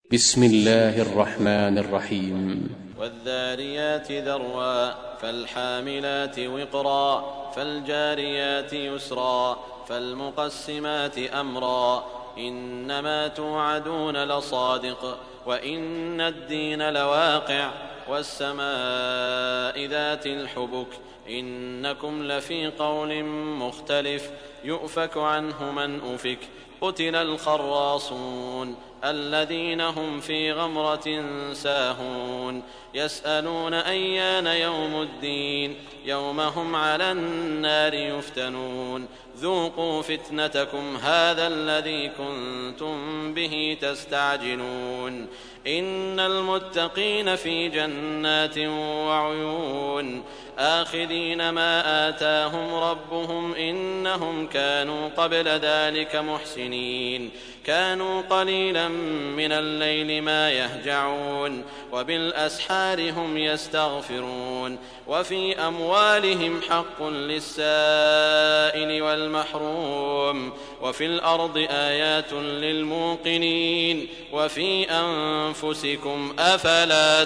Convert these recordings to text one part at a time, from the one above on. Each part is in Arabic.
بسم الله الرحمن الرحيم. والذاريات ذروا فالحاملات وقرا فالجاريات يسرا فالمقسمات أمرا إنما توعدون لصادق وإن الدين لواقع والسماء ذات الحبك إنكم لفي قول مختلف يؤفك عنه من أفك قتل الخراصون الذين هم في غمرة ساهون يسألون أيان يوم الدين يوم هم على النار يفتنون ذوقوا فتنتكم هذا الذي كنتم به تستعجلون إن المتقين في جنات وعيون آخذين ما آتاهم ربهم إنهم كانوا قبل ذلك محسنين كانوا قليلا من الليل ما يهجعون وبالأسحار هم يستغفرون وفي أموالهم حق للسائل والمحروم وفي الأرض آيات للموقنين وفي أنفسكم أفلا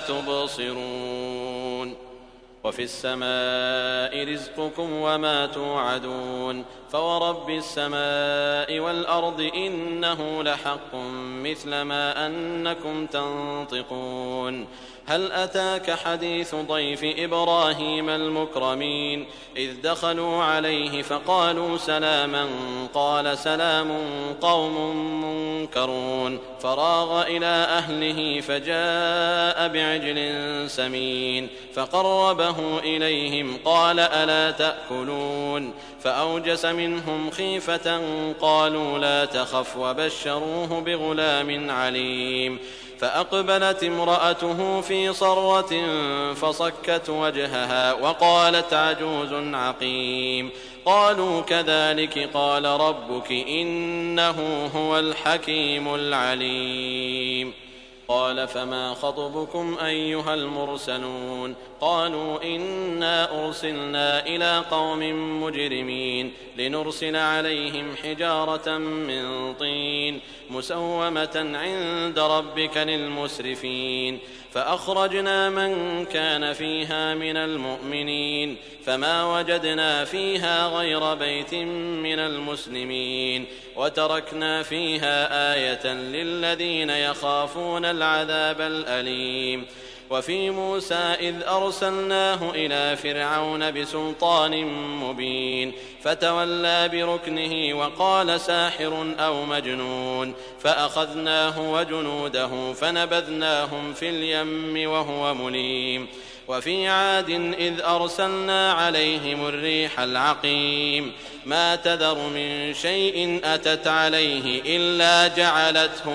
تبصرون وفي السماء رزقكم وما توعدون فورب السماء والأرض إنه لحق مثل ما أنكم تنطقون هل أتاك حديث ضيف إبراهيم المكرمين إذ دخلوا عليه فقالوا سلاما قال سلام قوم منكرون فراغ إلى أهله فجاء بعجل سمين فقربه إليهم قال ألا تأكلون فأوجس منهم خيفة قالوا لا تخف وبشروه بغلام عليم فأقبلت امرأته في صرة فصكت وجهها وقالت عجوز عقيم قالوا كذلك قال ربك إنه هو الحكيم العليم قال فما خطبكم أيها المرسلون قالوا إنا أرسلنا إلى قوم مجرمين لنرسل عليهم حجارة من طين مسومة عند ربك للمسرفين فأخرجنا من كان فيها من المؤمنين فما وجدنا فيها غير بيت من المسلمين وتركنا فيها آية للذين يخافون العذاب الأليم وفي موسى إذ أرسلناه إلى فرعون بسلطان مبين فتولى بركنه وقال ساحر أو مجنون فأخذناه وجنوده فنبذناهم في اليم وهو مليم وفي عاد إذ أرسلنا عليهم الريح العقيم ما تذر من شيء أتت عليه إلا جعلته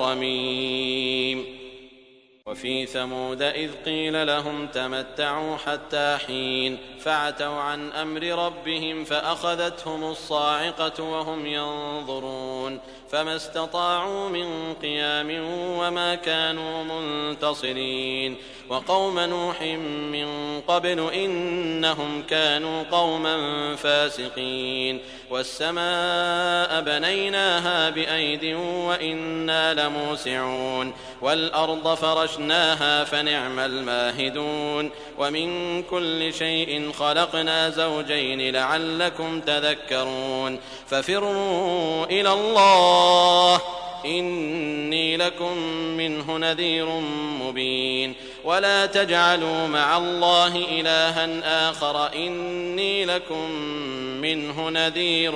كالرميم وفي ثمود إذ قيل لهم تمتعوا حتى حين فعتوا عن أمر ربهم فأخذتهم الصاعقة وهم ينظرون فما استطاعوا من قيام وما كانوا منتصرين وقوم نوح من قبل إنهم كانوا قوما فاسقين والسماء بنيناها بأيد وإنا لموسعون والأرض فرشناها فنعم الماهدون ومن كل شيء خلقنا زوجين لعلكم تذكرون ففروا إلى الله إني لكم منه نذير مبين ولا تجعلوا مع الله إلها آخر إني لكم منه نذير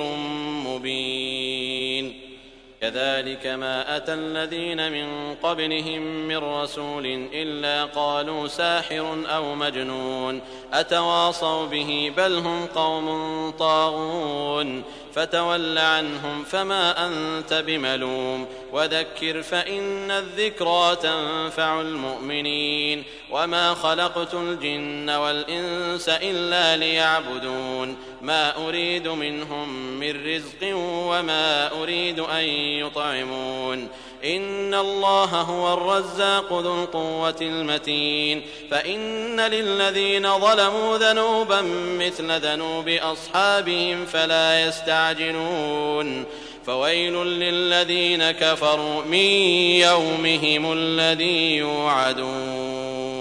مبين كذلك ما أتى الذين من قبلهم من رسول إلا قالوا ساحر أو مجنون أتواصوا به بل هم قوم طاغون فتول عنهم فما أنت بملوم وذكر فإن الذكرى تنفع المؤمنين وما خلقت الجن والإنس إلا ليعبدون ما أريد منهم من رزق وما أريد أن يطعمون إن الله هو الرزاق ذو القوة المتين فإن للذين ظلموا ذنوبا مثل ذنوب أصحابهم فلا يستعجلون فويل للذين كفروا من يومهم الذي يوعدون.